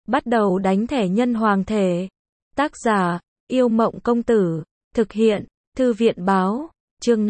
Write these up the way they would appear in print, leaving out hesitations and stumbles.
Bắt đầu đánh thẻ nhân hoàng thể. Tác giả, Yêu Mộng Công Tử. Thực hiện, Thư viện Báo. Chương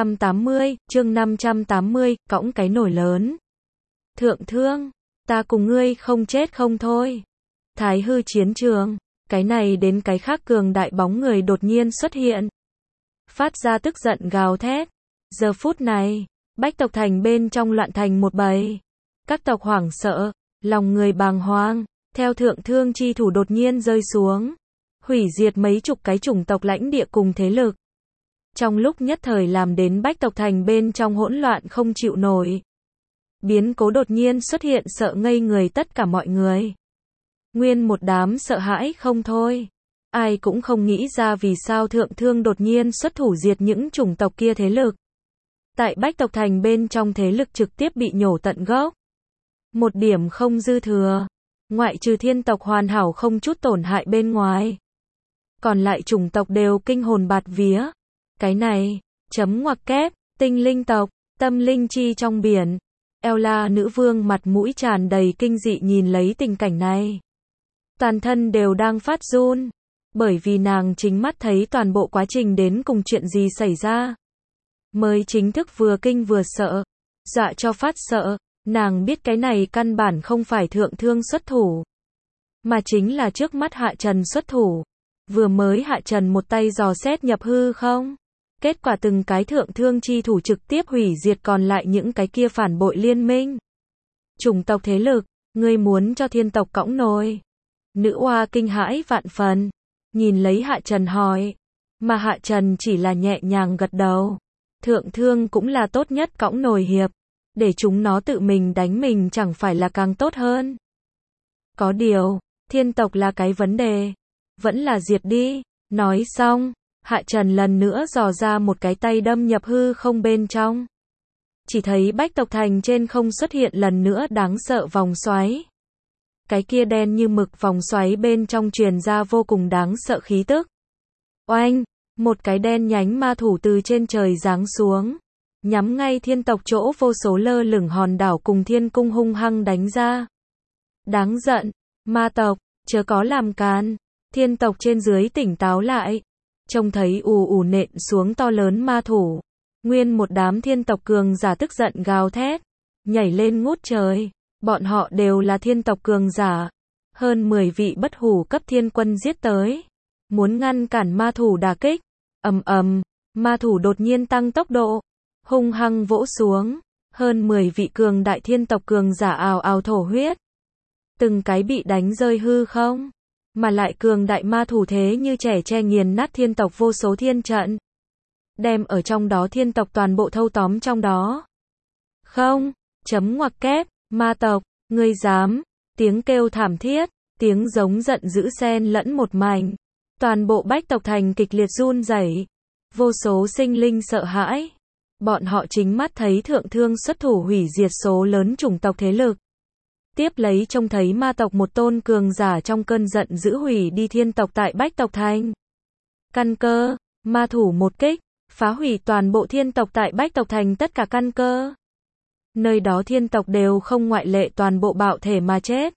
580, cõng cái nồi lớn. Thượng thương, ta cùng ngươi không chết không thôi. Thái hư chiến trường, cái này đến cái khác cường đại bóng người đột nhiên xuất hiện. Phát ra tức giận gào thét. Giờ phút này, Bách tộc thành bên trong loạn thành một bầy. Các tộc hoảng sợ, lòng người bàng hoàng, theo thượng thương chi thủ đột nhiên rơi xuống. Hủy diệt mấy chục cái chủng tộc lãnh địa cùng thế lực. Trong lúc nhất thời làm đến Bách tộc thành bên trong hỗn loạn không chịu nổi. Biến cố đột nhiên xuất hiện sợ ngây người tất cả mọi người. Nguyên một đám sợ hãi không thôi. Ai cũng không nghĩ ra vì sao thượng thương đột nhiên xuất thủ diệt những chủng tộc kia thế lực. Tại Bách tộc thành bên trong thế lực trực tiếp bị nhổ tận gốc. Một điểm không dư thừa. Ngoại trừ thiên tộc hoàn hảo không chút tổn hại bên ngoài. Còn lại chủng tộc đều kinh hồn bạt vía. Cái này, chấm ngoặc kép, tinh linh tộc, tâm linh chi trong biển. Ella nữ vương mặt mũi tràn đầy kinh dị nhìn lấy tình cảnh này. Toàn thân đều đang phát run. Bởi vì nàng chính mắt thấy toàn bộ quá trình đến cùng chuyện gì xảy ra. Mới chính thức vừa kinh vừa sợ. Dọa cho phát sợ. Nàng biết cái này căn bản không phải thượng thương xuất thủ. Mà chính là trước mắt Hạ Trần xuất thủ. Vừa mới Hạ Trần một tay dò xét nhập hư không? Kết quả từng cái thượng thương chi thủ trực tiếp hủy diệt còn lại những cái kia phản bội liên minh. Chủng tộc thế lực, ngươi muốn cho thiên tộc cõng nồi. Nữ oa kinh hãi vạn phần. Nhìn lấy Hạ Trần hỏi. Mà Hạ Trần chỉ là nhẹ nhàng gật đầu. Thượng thương cũng là tốt nhất cõng nồi hiệp. Để chúng nó tự mình đánh mình chẳng phải là càng tốt hơn. Có điều, thiên tộc là cái vấn đề. Vẫn là diệt đi. Nói xong, Hạ Trần lần nữa dò ra một cái tay đâm nhập hư không bên trong. Chỉ thấy Bách tộc thành trên không xuất hiện lần nữa đáng sợ vòng xoáy. Cái kia đen như mực vòng xoáy bên trong truyền ra vô cùng đáng sợ khí tức. Oanh, một cái đen nhánh ma thủ từ trên trời giáng xuống. Nhắm ngay thiên tộc chỗ vô số lơ lửng hòn đảo cùng thiên cung hung hăng đánh ra. Đáng giận, ma tộc, chớ có làm càn. Thiên tộc trên dưới tỉnh táo lại. Trông thấy ù ù nện xuống to lớn ma thủ. Nguyên một đám thiên tộc cường giả tức giận gào thét. Nhảy lên ngút trời. Bọn họ đều là thiên tộc cường giả. Hơn 10 vị bất hủ cấp thiên quân giết tới. Muốn ngăn cản ma thủ đả kích. Ầm ầm, ma thủ đột nhiên tăng tốc độ. Hung hăng vỗ xuống. Hơn 10 vị cường đại thiên tộc cường giả ào ào thổ huyết. Từng cái bị đánh rơi hư không. Mà lại cường đại ma thủ thế như trẻ tre nghiền nát thiên tộc vô số thiên trận. Đem ở trong đó thiên tộc toàn bộ thâu tóm trong đó. Không, chấm ngoặc kép, ma tộc, ngươi dám. Tiếng kêu thảm thiết, tiếng giống giận dữ xen lẫn một mảnh. Toàn bộ Bách tộc thành kịch liệt run rẩy. Vô số sinh linh sợ hãi. Bọn họ chính mắt thấy thượng thương xuất thủ hủy diệt số lớn chủng tộc thế lực. Tiếp lấy trông thấy ma tộc một tôn cường giả trong cơn giận dữ hủy đi thiên tộc tại Bách tộc thành. Căn cơ, ma thủ một kích, phá hủy toàn bộ thiên tộc tại Bách tộc thành tất cả căn cơ. Nơi đó thiên tộc đều không ngoại lệ toàn bộ bạo thể mà chết.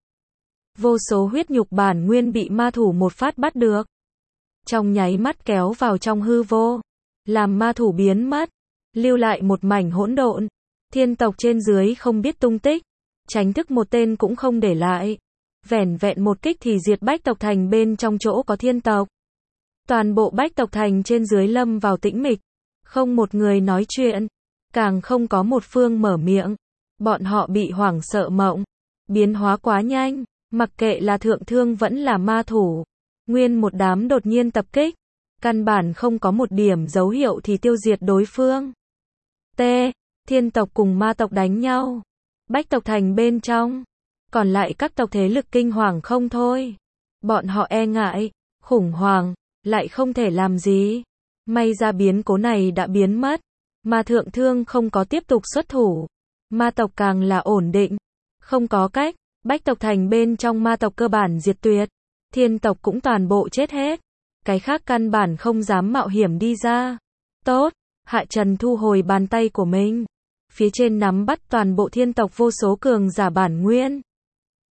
Vô số huyết nhục bản nguyên bị ma thủ một phát bắt được. Trong nháy mắt kéo vào trong hư vô. Làm ma thủ biến mất. Lưu lại một mảnh hỗn độn. Thiên tộc trên dưới không biết tung tích. Tránh thức một tên cũng không để lại. Vẻn vẹn một kích thì diệt Bách tộc thành bên trong chỗ có thiên tộc. Toàn bộ Bách tộc thành trên dưới lâm vào tĩnh mịch. Không một người nói chuyện. Càng không có một phương mở miệng. Bọn họ bị hoảng sợ mộng. Biến hóa quá nhanh. Mặc kệ là thượng thương vẫn là ma thủ. Nguyên một đám đột nhiên tập kích. Căn bản không có một điểm dấu hiệu thì tiêu diệt đối phương. T. Thiên tộc cùng ma tộc đánh nhau. Bách tộc thành bên trong. Còn lại các tộc thế lực kinh hoàng không thôi. Bọn họ e ngại, khủng hoảng, lại không thể làm gì. May ra biến cố này đã biến mất. Mà thượng thương không có tiếp tục xuất thủ. Ma tộc càng là ổn định. Không có cách, Bách tộc thành bên trong ma tộc cơ bản diệt tuyệt. Thiên tộc cũng toàn bộ chết hết. Cái khác căn bản không dám mạo hiểm đi ra. Tốt, Hạ Trần thu hồi bàn tay của mình. Phía trên nắm bắt toàn bộ thiên tộc vô số cường giả bản nguyên.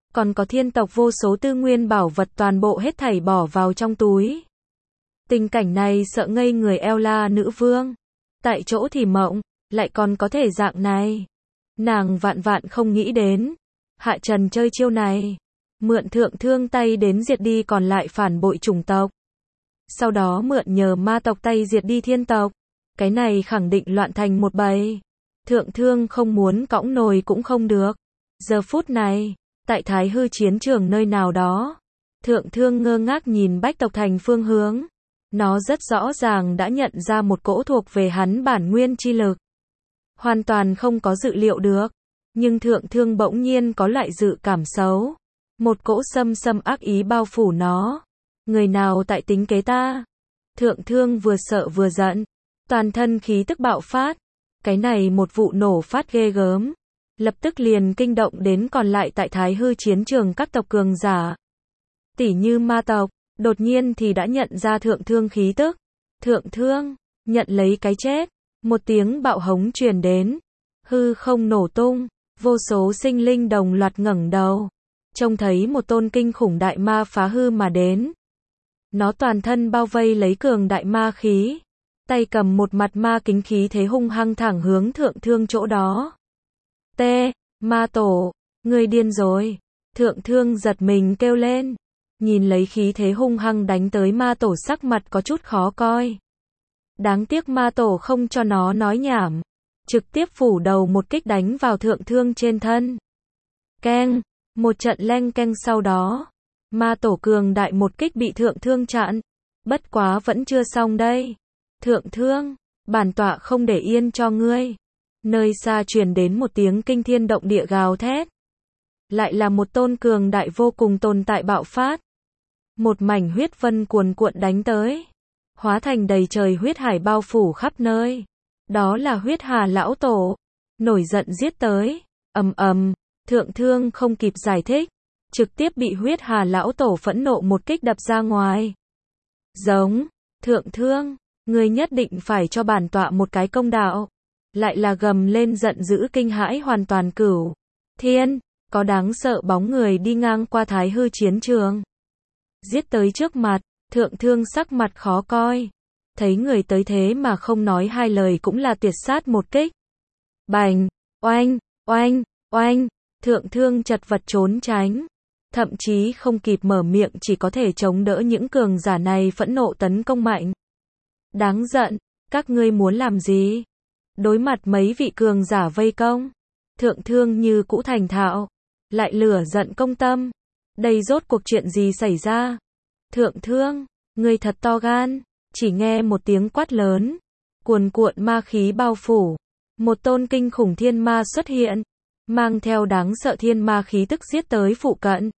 còn có thiên tộc vô số tư nguyên bảo vật toàn bộ hết thảy bỏ vào trong túi. Tình cảnh này sợ ngây người Ella nữ vương. Tại chỗ thì mộng, lại còn có thể dạng này. Nàng vạn vạn không nghĩ đến. Hạ Trần chơi chiêu này. Mượn thượng thương tay đến diệt đi còn lại phản bội chủng tộc. Sau đó mượn nhờ ma tộc tay diệt đi thiên tộc. Cái này khẳng định loạn thành một bầy. Thượng thương không muốn cõng nồi cũng không được. Giờ phút này, tại Thái Hư chiến trường nơi nào đó, thượng thương ngơ ngác nhìn Bách tộc thành phương hướng. Nó rất rõ ràng đã nhận ra một cỗ thuộc về hắn bản nguyên chi lực. Hoàn toàn không có dự liệu được. Nhưng thượng thương bỗng nhiên có loại dự cảm xấu. Một cỗ xâm ác ý bao phủ nó. Người nào tại tính kế ta? Thượng thương vừa sợ vừa giận. Toàn thân khí tức bạo phát. Cái này một vụ nổ phát ghê gớm. Lập tức liền kinh động đến còn lại tại Thái Hư chiến trường các tộc cường giả. Tỉ như ma tộc, đột nhiên thì đã nhận ra thượng thương khí tức. Thượng thương, nhận lấy cái chết. Một tiếng bạo hống truyền đến. Hư không nổ tung, vô số sinh linh đồng loạt ngẩng đầu. Trông thấy một tôn kinh khủng đại ma phá hư mà đến. Nó toàn thân bao vây lấy cường đại ma khí. Tay cầm một mặt ma kính khí thế hung hăng thẳng hướng thượng thương chỗ đó. Ma tổ, ngươi điên rồi. Thượng thương giật mình kêu lên. Nhìn lấy khí thế hung hăng đánh tới ma tổ sắc mặt có chút khó coi. Đáng tiếc ma tổ không cho nó nói nhảm. Trực tiếp phủ đầu một kích đánh vào thượng thương trên thân. Keng, một trận leng keng sau đó. Ma tổ cường đại một kích bị thượng thương chặn. Bất quá vẫn chưa xong đây. Thượng thương, bản tọa không để yên cho ngươi. Nơi xa truyền đến một tiếng kinh thiên động địa gào thét. Lại là một tôn cường đại vô cùng tồn tại bạo phát. Một mảnh huyết vân cuồn cuộn đánh tới. Hóa thành đầy trời huyết hải bao phủ khắp nơi. Đó là huyết hà lão tổ. Nổi giận giết tới. Ầm ầm, thượng thương không kịp giải thích. Trực tiếp bị huyết hà lão tổ phẫn nộ một kích đập ra ngoài. Giống, thượng thương, ngươi nhất định phải cho bản tọa một cái công đạo. Lại là gầm lên giận dữ kinh hãi hoàn toàn cửu. Thiên, có đáng sợ bóng người đi ngang qua Thái Hư chiến trường. Giết tới trước mặt, thượng thương sắc mặt khó coi. Thấy người tới thế mà không nói hai lời cũng là tuyệt sát một kích. Bành, oanh, oanh, oanh, thượng thương chật vật trốn tránh. Thậm chí không kịp mở miệng chỉ có thể chống đỡ những cường giả này phẫn nộ tấn công mạnh. Đáng giận, các ngươi muốn làm gì? Đối mặt mấy vị cường giả vây công. Thượng thương như cũ thành thạo. Lại lửa giận công tâm. Đây rốt cuộc chuyện gì xảy ra? Thượng thương, ngươi thật to gan. Chỉ nghe một tiếng quát lớn. Cuồn cuộn ma khí bao phủ. Một tôn kinh khủng thiên ma xuất hiện. Mang theo đáng sợ thiên ma khí tức giết tới phụ cận.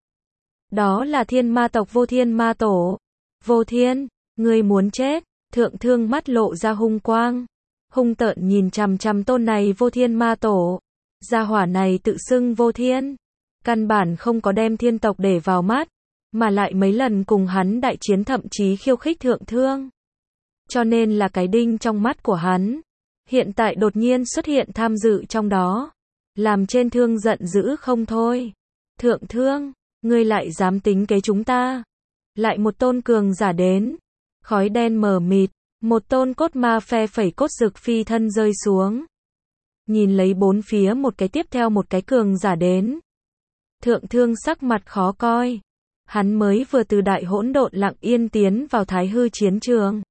Đó là thiên ma tộc Vô Thiên ma tổ. Vô Thiên, ngươi muốn chết. Thượng thương mắt lộ ra hung quang. Hung tợn nhìn chằm chằm tôn này Vô Thiên ma tổ. Gia hỏa này tự xưng Vô Thiên. Căn bản không có đem thiên tộc để vào mắt. Mà lại mấy lần cùng hắn đại chiến thậm chí khiêu khích thượng thương. Cho nên là cái đinh trong mắt của hắn. Hiện tại đột nhiên xuất hiện tham dự trong đó. Làm trên thương giận dữ không thôi. Thượng thương, ngươi lại dám tính kế chúng ta. Lại một tôn cường giả đến. Khói đen mờ mịt. Một tôn cốt ma phe phẩy cốt rực phi thân rơi xuống. Nhìn lấy bốn phía một cái tiếp theo một cái cường giả đến. Thượng thương sắc mặt khó coi. Hắn mới vừa từ đại hỗn độn lặng yên tiến vào Thái Hư chiến trường.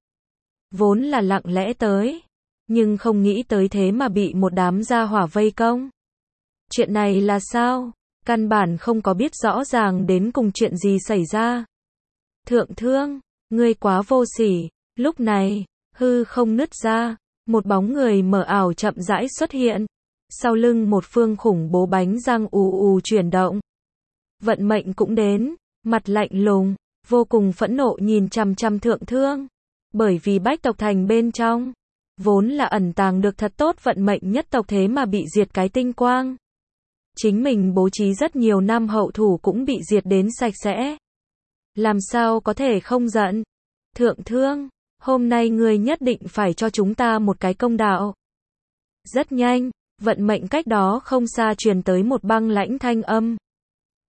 Vốn là lặng lẽ tới. Nhưng không nghĩ tới thế mà bị một đám gia hỏa vây công. Chuyện này là sao? Căn bản không có biết rõ ràng đến cùng chuyện gì xảy ra. Thượng thương, ngươi quá vô sỉ. Lúc này, hư không nứt ra. Một bóng người mờ ảo chậm rãi xuất hiện. Sau lưng một phương khủng bố bánh răng ù ù chuyển động. Vận mệnh cũng đến. Mặt lạnh lùng, vô cùng phẫn nộ nhìn chằm chằm thượng thương. Bởi vì Bách tộc thành bên trong, vốn là ẩn tàng được thật tốt vận mệnh nhất tộc thế mà bị diệt cái tinh quang. Chính mình bố trí rất nhiều năm hậu thủ cũng bị diệt đến sạch sẽ. Làm sao có thể không giận? Thượng thương, hôm nay ngươi nhất định phải cho chúng ta một cái công đạo. Rất nhanh, vận mệnh cách đó không xa truyền tới một băng lãnh thanh âm.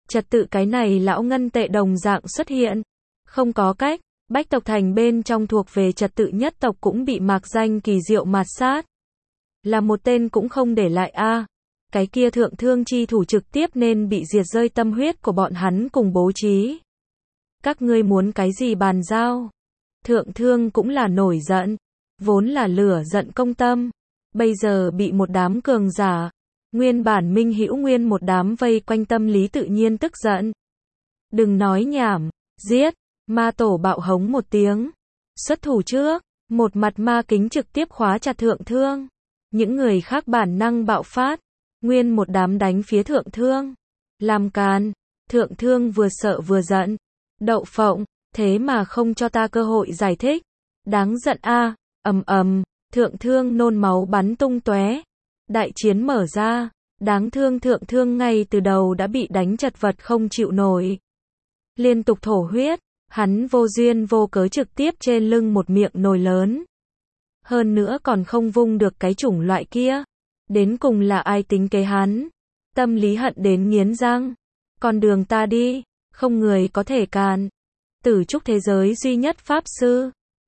Trật tự cái này lão ngân tệ đồng dạng xuất hiện. Không có cách, Bách tộc thành bên trong thuộc về trật tự nhất tộc cũng bị mạc danh kỳ diệu mạt sát. Là một tên cũng không để lại a. Cái kia thượng thương chi thủ trực tiếp nên bị diệt rơi tâm huyết của bọn hắn cùng bố trí. Các ngươi muốn cái gì bàn giao? Thượng thương cũng là nổi giận. Vốn là lửa giận công tâm. Bây giờ bị một đám cường giả. Nguyên bản minh hữu nguyên một đám vây quanh tâm lý tự nhiên tức giận. Đừng nói nhảm, giết. Ma tổ bạo hống một tiếng. Xuất thủ trước, một mặt ma kính trực tiếp khóa chặt thượng thương. Những người khác bản năng bạo phát. Nguyên một đám đánh phía thượng thương. Làm càn. Thượng thương vừa sợ vừa giận. Đậu phộng, thế mà không cho ta cơ hội giải thích. Đáng giận a. Ầm ầm, thượng thương nôn máu bắn tung tóe. Đại chiến mở ra. Đáng thương thượng thương ngay từ đầu đã bị đánh chật vật không chịu nổi. Liên tục thổ huyết. Hắn vô duyên vô cớ trực tiếp trên lưng một miệng nồi lớn. Hơn nữa còn không vung được cái chủng loại kia. Đến cùng là ai tính kế hắn? Tâm lý hận đến nghiến răng. Con đường ta đi, không người có thể cản. Tử trúc thế giới duy nhất pháp sư.